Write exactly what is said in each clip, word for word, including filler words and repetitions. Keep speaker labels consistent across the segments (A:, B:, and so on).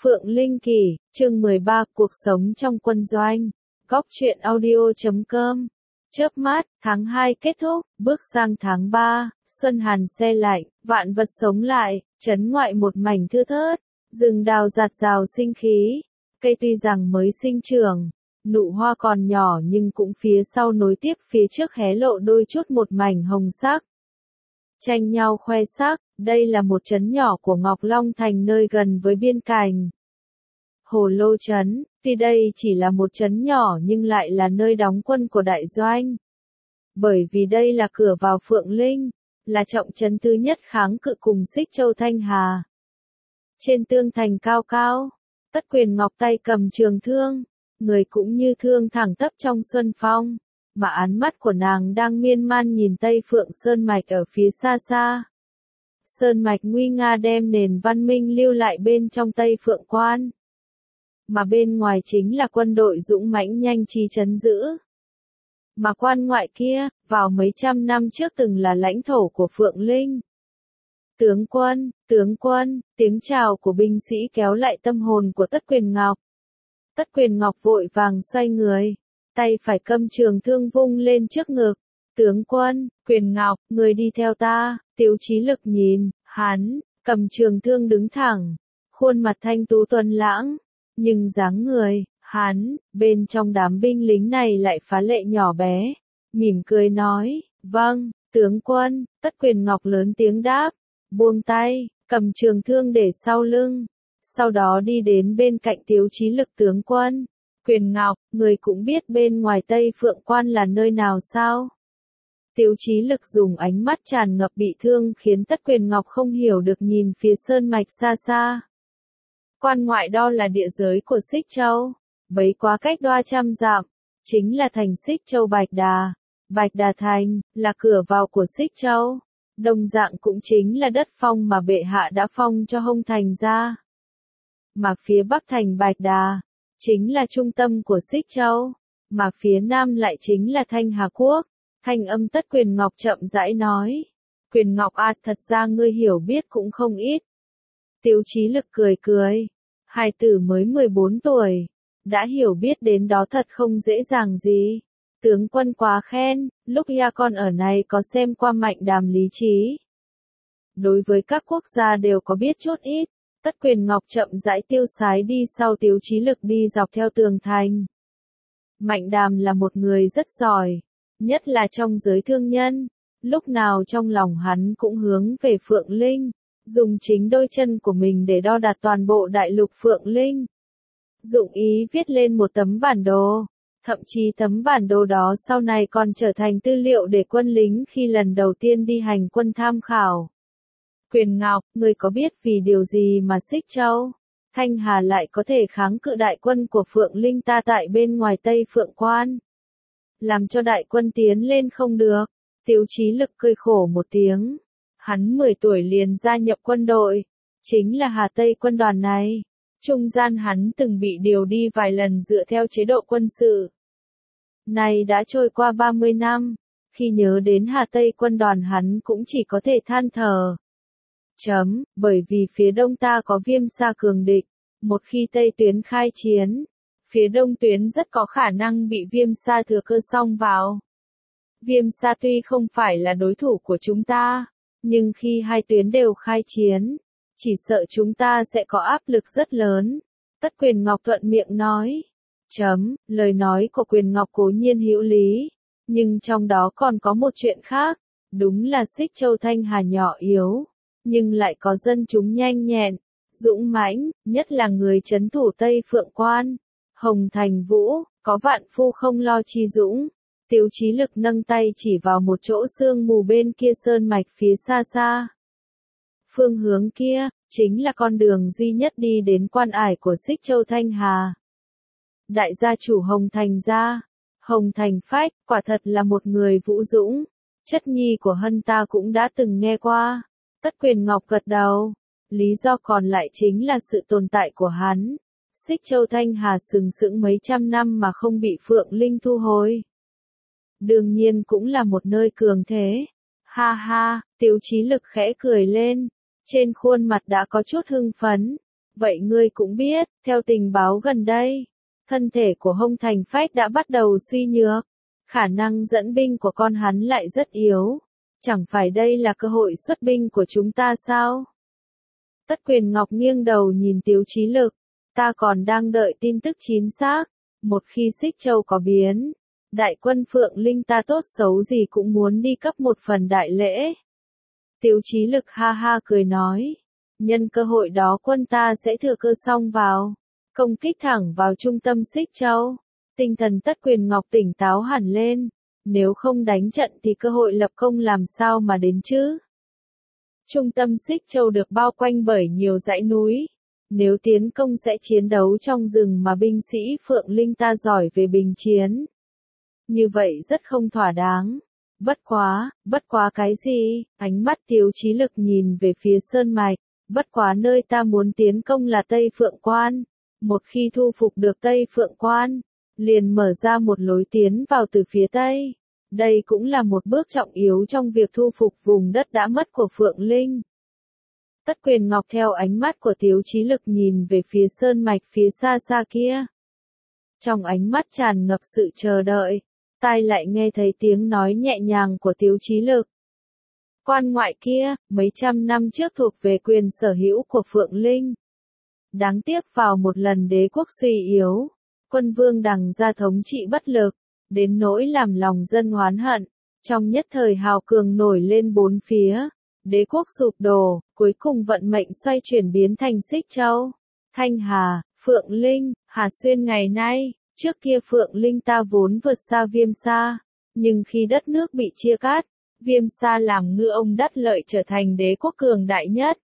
A: Phượng Linh Kỳ, chương mười ba, cuộc sống trong quân doanh. Góc truyện audio chấm com. Chớp mắt, tháng hai kết thúc, bước sang tháng ba, xuân hàn se lạnh, vạn vật sống lại, trấn ngoại một mảnh thưa thớt, rừng đào rạt rào sinh khí. Cây tuy rằng mới sinh trưởng, nụ hoa còn nhỏ nhưng cũng phía sau nối tiếp phía trước hé lộ đôi chút một mảnh hồng sắc. Tranh nhau khoe sắc, đây là một trấn nhỏ của Ngọc Long Thành nơi gần với biên cảnh. Hồ Lô Trấn, tuy đây chỉ là một trấn nhỏ nhưng lại là nơi đóng quân của đại doanh. Bởi vì đây là cửa vào Phượng Linh, là trọng trấn thứ nhất kháng cự cùng Xích Châu Thanh Hà. Trên tường thành cao cao, Tất Quyền Ngọc tay cầm trường thương, người cũng như thương thẳng tắp trong xuân phong, mà ánh mắt của nàng đang miên man nhìn Tây Phượng Sơn Mạch ở phía xa xa. Sơn Mạch nguy nga đem nền văn minh lưu lại bên trong Tây Phượng Quan. Mà bên ngoài chính là quân đội dũng mãnh nhanh trí trấn giữ. Mà quan ngoại kia, vào mấy trăm năm trước từng là lãnh thổ của Phượng Linh. Tướng quân, tướng quân, tiếng chào của binh sĩ kéo lại tâm hồn của Tất Quyền Ngọc. Tất Quyền Ngọc vội vàng xoay người, tay phải cầm trường thương vung lên trước ngực. Tướng quân, Quyền Ngọc, người đi theo ta. Tiếu Chí Lực nhìn, hắn, cầm trường thương đứng thẳng, khuôn mặt thanh tú tuấn lãng, nhưng dáng người, hắn, bên trong đám binh lính này lại phá lệ nhỏ bé, mỉm cười nói, vâng, tướng quân. Tất Quyền Ngọc lớn tiếng đáp, buông tay, cầm trường thương để sau lưng, sau đó đi đến bên cạnh Tiếu Chí Lực. Tướng quân, Quyền Ngọc, người cũng biết bên ngoài Tây Phượng Quan là nơi nào sao? Tiếu Chí Lực dùng ánh mắt tràn ngập bị thương khiến Tất Quyền Ngọc không hiểu được nhìn phía sơn mạch xa xa. Quan ngoại đó là địa giới của Xích Châu, bấy quá cách đoa trăm dặm, chính là thành Xích Châu Bạch Đà. Bạch Đà Thành, là cửa vào của Xích Châu, đồng dạng cũng chính là đất phong mà bệ hạ đã phong cho Hông Thành ra. Mà phía bắc thành Bạch Đà, chính là trung tâm của Xích Châu, mà phía nam lại chính là Thanh Hà Quốc. Thanh âm Tất Quyền Ngọc chậm rãi nói. Quyền Ngọc à, thật ra ngươi hiểu biết cũng không ít. Tiếu Chí Lực cười cười. Hài tử mới mười bốn tuổi. Đã hiểu biết đến đó thật không dễ dàng gì. Tướng quân quá khen, lúc ya con ở này có xem qua Mạnh Đàm lý trí. Đối với các quốc gia đều có biết chút ít. Tất Quyền Ngọc chậm rãi tiêu sái đi sau Tiếu Chí Lực đi dọc theo tường thành. Mạnh Đàm là một người rất giỏi. Nhất là trong giới thương nhân, lúc nào trong lòng hắn cũng hướng về Phượng Linh, dùng chính đôi chân của mình để đo đạc toàn bộ đại lục Phượng Linh. Dụng ý viết lên một tấm bản đồ, thậm chí tấm bản đồ đó sau này còn trở thành tư liệu để quân lính khi lần đầu tiên đi hành quân tham khảo. Quyền Ngọc, người có biết vì điều gì mà Xích Châu, Thanh Hà lại có thể kháng cự đại quân của Phượng Linh ta tại bên ngoài Tây Phượng Quan? Làm cho đại quân tiến lên không được. Tiếu Chí Lực cười khổ một tiếng. Hắn mười tuổi liền gia nhập quân đội, chính là Hà Tây quân đoàn này. Trung gian hắn từng bị điều đi vài lần dựa theo chế độ quân sự. Này đã trôi qua ba mươi năm, khi nhớ đến Hà Tây quân đoàn hắn cũng chỉ có thể than thở. Chấm, bởi vì phía đông ta có Viêm Sa cường địch, một khi Tây tuyến khai chiến, phía đông tuyến rất có khả năng bị Viêm Sa thừa cơ xông vào. Viêm Sa tuy không phải là đối thủ của chúng ta, nhưng khi hai tuyến đều khai chiến, chỉ sợ chúng ta sẽ có áp lực rất lớn. Tất Quyền Ngọc thuận miệng nói. Chấm, lời nói của Quyền Ngọc cố nhiên hữu lý, nhưng trong đó còn có một chuyện khác, đúng là Xích Châu Thanh Hà nhỏ yếu, nhưng lại có dân chúng nhanh nhẹn, dũng mãnh, nhất là người trấn thủ Tây Phượng Quan. Hồng Thành Vũ, có vạn phu không lo chi dũng. Tiếu Chí Lực nâng tay chỉ vào một chỗ sương mù bên kia sơn mạch phía xa xa. Phương hướng kia, chính là con đường duy nhất đi đến quan ải của Xích Châu Thanh Hà. Đại gia chủ Hồng Thành gia, Hồng Thành Phách, quả thật là một người vũ dũng. Chất nhi của Hân ta cũng đã từng nghe qua. Tất Quyền Ngọc gật đầu. Lý do còn lại chính là sự tồn tại của hắn. Xích Châu Thanh Hà sừng sững mấy trăm năm mà không bị Phượng Linh thu hồi. Đương nhiên cũng là một nơi cường thế. Ha ha, Tiếu Chí Lực khẽ cười lên. Trên khuôn mặt đã có chút hưng phấn. Vậy ngươi cũng biết, theo tình báo gần đây, thân thể của Hông Thành Phách đã bắt đầu suy nhược. Khả năng dẫn binh của con hắn lại rất yếu. Chẳng phải đây là cơ hội xuất binh của chúng ta sao? Tất Quyền Ngọc nghiêng đầu nhìn Tiếu Chí Lực. Ta còn đang đợi tin tức chính xác. Một khi Xích Châu có biến, đại quân Phượng Linh ta tốt xấu gì cũng muốn đi cấp một phần đại lễ. Tiếu Chí Lực ha ha cười nói. Nhân cơ hội đó quân ta sẽ thừa cơ xông vào. Công kích thẳng vào trung tâm Xích Châu. Tinh thần Tất Quyền Ngọc tỉnh táo hẳn lên. Nếu không đánh trận thì cơ hội lập công làm sao mà đến chứ? Trung tâm Xích Châu được bao quanh bởi nhiều dãy núi. Nếu tiến công sẽ chiến đấu trong rừng mà binh sĩ Phượng Linh ta giỏi về bình chiến. Như vậy rất không thỏa đáng. Bất quá, bất quá cái gì? Ánh mắt Tiếu Chí Lực nhìn về phía Sơn Mạch. Bất quá nơi ta muốn tiến công là Tây Phượng Quan. Một khi thu phục được Tây Phượng Quan, liền mở ra một lối tiến vào từ phía Tây. Đây cũng là một bước trọng yếu trong việc thu phục vùng đất đã mất của Phượng Linh. Tất Quyền Ngọc theo ánh mắt của Tiếu Chí Lực nhìn về phía sơn mạch phía xa xa kia. Trong ánh mắt tràn ngập sự chờ đợi, tai lại nghe thấy tiếng nói nhẹ nhàng của Tiếu Chí Lực. Quan ngoại kia, mấy trăm năm trước thuộc về quyền sở hữu của Phượng Linh. Đáng tiếc vào một lần đế quốc suy yếu, quân vương Đằng gia thống trị bất lực, đến nỗi làm lòng dân oán hận, trong nhất thời hào cường nổi lên bốn phía, đế quốc sụp đổ, cuối cùng vận mệnh xoay chuyển biến thành Xích Châu, Thanh Hà, Phượng Linh, Hà Xuyên ngày nay. Trước kia Phượng Linh ta vốn vượt xa Viêm Sa, nhưng khi đất nước bị chia cắt, Viêm Sa làm ngư ông đắc lợi trở thành đế quốc cường đại nhất.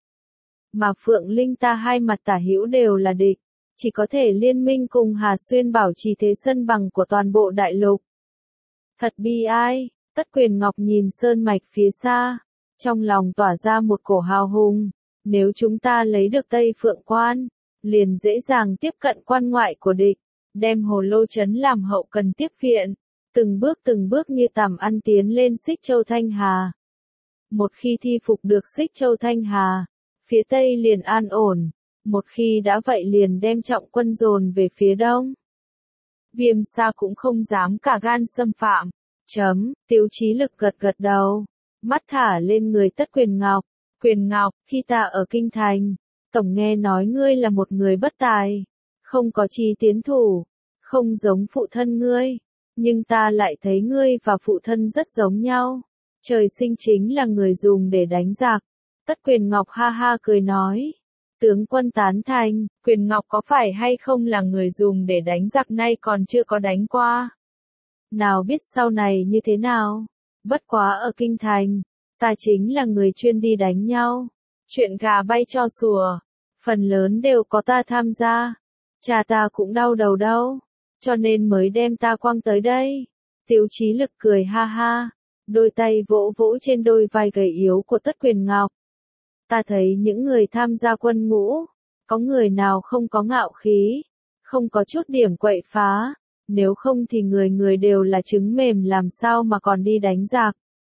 A: Mà Phượng Linh ta hai mặt tả hữu đều là địch, chỉ có thể liên minh cùng Hà Xuyên bảo trì thế cân bằng của toàn bộ đại lục. Thật bi ai, Tất Quyền Ngọc nhìn sơn mạch phía xa, trong lòng tỏa ra một cổ hào hùng. Nếu chúng ta lấy được Tây Phượng Quan, liền dễ dàng tiếp cận quan ngoại của địch, đem Hồ Lô Trấn làm hậu cần tiếp viện, từng bước từng bước như tằm ăn tiến lên Xích Châu Thanh Hà. Một khi thi phục được Xích Châu Thanh Hà, phía Tây liền an ổn, một khi đã vậy liền đem trọng quân dồn về phía Đông. Viêm Sa cũng không dám cả gan xâm phạm. Chấm, Tiếu Chí Lực gật gật đầu, mắt thả lên người Tất Quyền Ngọc. Quyền Ngọc, khi ta ở Kinh Thành, tổng nghe nói ngươi là một người bất tài, không có chí tiến thủ, không giống phụ thân ngươi, nhưng ta lại thấy ngươi và phụ thân rất giống nhau. Trời sinh chính là người dùng để đánh giặc. Tất Quyền Ngọc ha ha cười nói. Tướng quân tán thành, Quyền Ngọc có phải hay không là người dùng để đánh giặc nay còn chưa có đánh qua. Nào biết sau này như thế nào. Bất quá ở Kinh Thành, ta chính là người chuyên đi đánh nhau. Chuyện gà bay cho sủa, phần lớn đều có ta tham gia. Cha ta cũng đau đầu đâu, cho nên mới đem ta quăng tới đây. Tiếu Chí Lực cười ha ha, đôi tay vỗ vỗ trên đôi vai gầy yếu của Tất Quyền Ngọc. Ta thấy những người tham gia quân ngũ, có người nào không có ngạo khí, không có chút điểm quậy phá, nếu không thì người người đều là trứng mềm làm sao mà còn đi đánh giặc.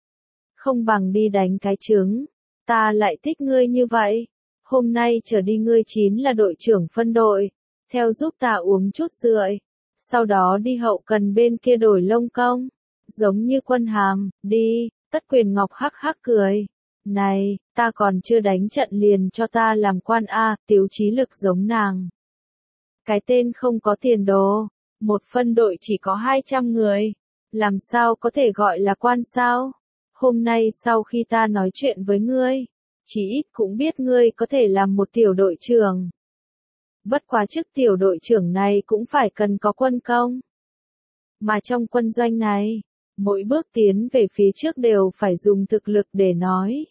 A: Không bằng đi đánh cái trứng, ta lại thích ngươi như vậy. Hôm nay trở đi ngươi chính là đội trưởng phân đội, theo giúp ta uống chút rượu, sau đó đi hậu cần bên kia đổi lông công, giống như quân hàm, đi. Tất Quyền Ngọc hắc hắc cười. Này, ta còn chưa đánh trận liền cho ta làm quan a, Tiếu Chí Lực giống nàng. Cái tên không có tiền đồ, một phân đội chỉ có hai trăm người, làm sao có thể gọi là quan sao? Hôm nay sau khi ta nói chuyện với ngươi, chỉ ít cũng biết ngươi có thể làm một tiểu đội trưởng. Bất quá chức tiểu đội trưởng này cũng phải cần có quân công. Mà trong quân doanh này, mỗi bước tiến về phía trước đều phải dùng thực lực để nói.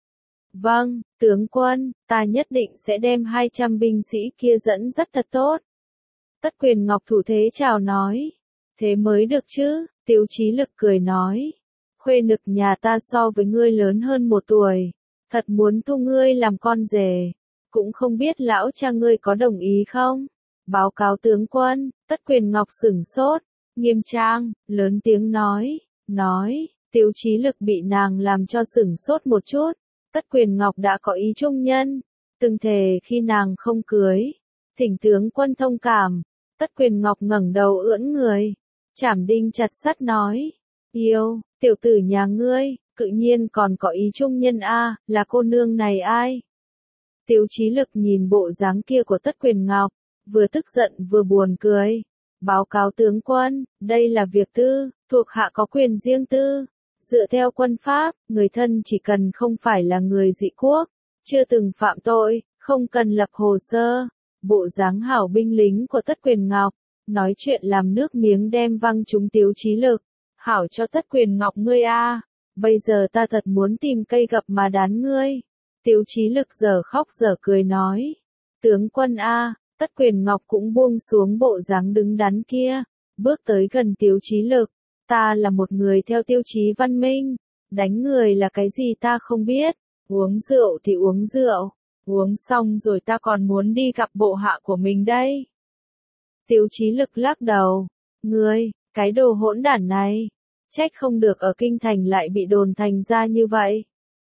A: Vâng, tướng quân, ta nhất định sẽ đem hai trăm binh sĩ kia dẫn rất thật tốt. Tất Quyền Ngọc thủ thế chào nói. Thế mới được chứ, Tiếu Chí Lực cười nói. Khuê nực nhà ta so với ngươi lớn hơn một tuổi, thật muốn thu ngươi làm con rể. Cũng không biết lão cha ngươi có đồng ý không? Báo cáo tướng quân. Tất Quyền Ngọc sửng sốt, nghiêm trang, lớn tiếng nói, nói. Tiếu Chí Lực bị nàng làm cho sửng sốt một chút. Tất Quyền Ngọc đã có ý trung nhân, từng thề khi nàng không cưới, thỉnh tướng quân thông cảm. Tất Quyền Ngọc ngẩng đầu ưỡn người, chảm đinh chặt sắt nói, yêu, tiểu tử nhà ngươi, cự nhiên còn có ý trung nhân a, là cô nương này ai? Tiếu Chí Lực nhìn bộ dáng kia của Tất Quyền Ngọc, vừa tức giận vừa buồn cười. Báo cáo tướng quân, đây là việc tư, thuộc hạ có quyền riêng tư. Dựa theo quân pháp, người thân chỉ cần không phải là người dị quốc, chưa từng phạm tội, không cần lập hồ sơ. Bộ dáng hảo binh lính của Tất Quyền Ngọc, nói chuyện làm nước miếng đem văng trúng Tiếu Chí Lực. Hảo cho Tất Quyền Ngọc ngươi a, bây giờ ta thật muốn tìm cây gập mà đán ngươi. Tiếu Chí Lực giờ khóc giờ cười nói, tướng quân a. Tất Quyền Ngọc cũng buông xuống bộ dáng đứng đắn kia, bước tới gần Tiếu Chí Lực, ta là một người theo tiêu chí văn minh, đánh người là cái gì ta không biết, uống rượu thì uống rượu, uống xong rồi ta còn muốn đi gặp bộ hạ của mình đây. Tiếu Chí Lực lắc đầu, ngươi, cái đồ hỗn đản này, trách không được ở kinh thành lại bị đồn thành ra như vậy.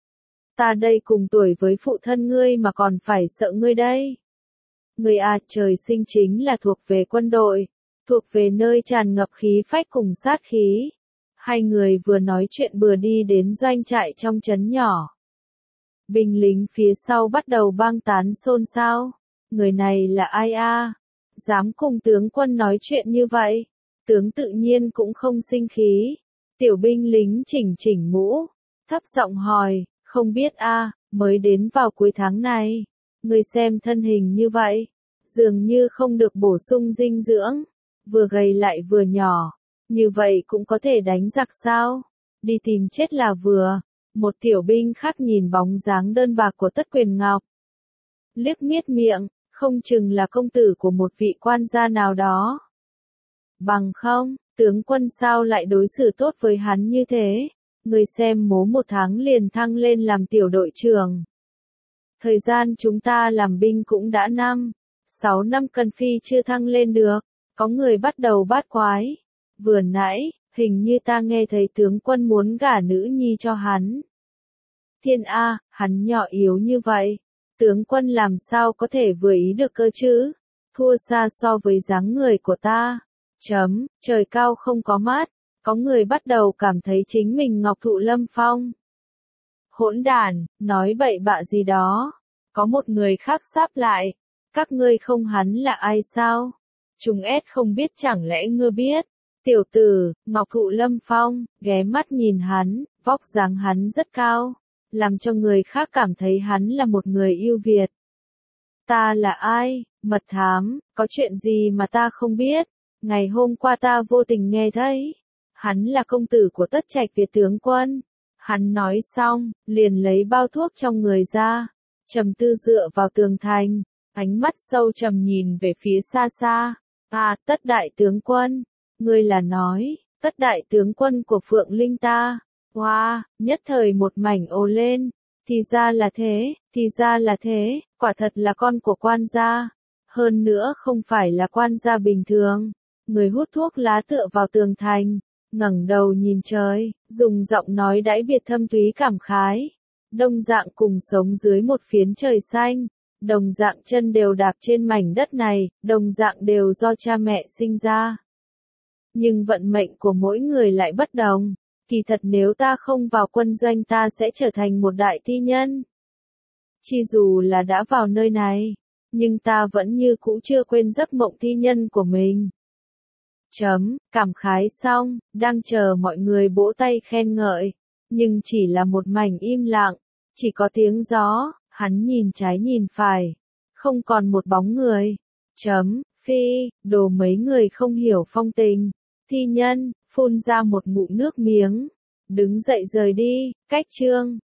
A: Ta đây cùng tuổi với phụ thân ngươi mà còn phải sợ ngươi đây. Người à trời sinh chính là thuộc về quân đội, thuộc về nơi tràn ngập khí phách cùng sát khí. Hai người vừa nói chuyện vừa đi đến doanh trại trong trấn nhỏ. Binh lính phía sau bắt đầu bang tán xôn xao. Người này là ai a? Dám cùng tướng quân nói chuyện như vậy? Tướng tự nhiên cũng không sinh khí. Tiểu binh lính chỉnh chỉnh mũ, thấp giọng hỏi, không biết a, mới đến vào cuối tháng này. Người xem thân hình như vậy, dường như không được bổ sung dinh dưỡng, vừa gầy lại vừa nhỏ, như vậy cũng có thể đánh giặc sao? Đi tìm chết là vừa. Một tiểu binh khác nhìn bóng dáng đơn bạc của Tất Quyền Ngọc, liếc miết miệng, không chừng là công tử của một vị quan gia nào đó. Bằng không, tướng quân sao lại đối xử tốt với hắn như thế? Người xem mố một tháng liền thăng lên làm tiểu đội trưởng. Thời gian chúng ta làm binh cũng đã năm, sáu năm cần phi chưa thăng lên được, có người bắt đầu bát quái. Vừa nãy, hình như ta nghe thấy tướng quân muốn gả nữ nhi cho hắn. Thiên A, hắn nhỏ yếu như vậy, tướng quân làm sao có thể vừa ý được cơ chứ? Thua xa so với dáng người của ta. Chấm, trời cao không có mắt, có người bắt đầu cảm thấy chính mình Ngọc Thụ Lâm Phong. Hỗn đản, nói bậy bạ gì đó. Có một người khác sáp lại, các ngươi không hắn là ai sao? Chúng ét không biết chẳng lẽ ngươi biết? Tiểu tử, Ngọc Thụ Lâm Phong, ghé mắt nhìn hắn, vóc dáng hắn rất cao, làm cho người khác cảm thấy hắn là một người ưu việt. Ta là ai? Mật thám, có chuyện gì mà ta không biết? Ngày hôm qua ta vô tình nghe thấy, hắn là công tử của Tất Trạch Việt tướng quân. Hắn nói xong, liền lấy bao thuốc trong người ra, trầm tư dựa vào tường thành, ánh mắt sâu trầm nhìn về phía xa xa. À, Tất đại tướng quân, ngươi là nói, Tất đại tướng quân của Phượng Linh ta. Wow, nhất thời một mảnh ồ lên, thì ra là thế, thì ra là thế, quả thật là con của quan gia. Hơn nữa không phải là quan gia bình thường. Người hút thuốc lá tựa vào tường thành, ngẩng đầu nhìn trời, dùng giọng nói đãi biệt thâm túy cảm khái. Đồng dạng cùng sống dưới một phiến trời xanh, đồng dạng chân đều đạp trên mảnh đất này, đồng dạng đều do cha mẹ sinh ra. Nhưng vận mệnh của mỗi người lại bất đồng. Kỳ thật nếu ta không vào quân doanh ta sẽ trở thành một đại thi nhân. Chi dù là đã vào nơi này, nhưng ta vẫn như cũ chưa quên giấc mộng thi nhân của mình. Chấm, cảm khái xong, đang chờ mọi người vỗ tay khen ngợi, nhưng chỉ là một mảnh im lặng, chỉ có tiếng gió, hắn nhìn trái nhìn phải, không còn một bóng người. Chấm, phi, đồ mấy người không hiểu phong tình. Thi nhân, phun ra một ngụm nước miếng, đứng dậy rời đi, cách chương.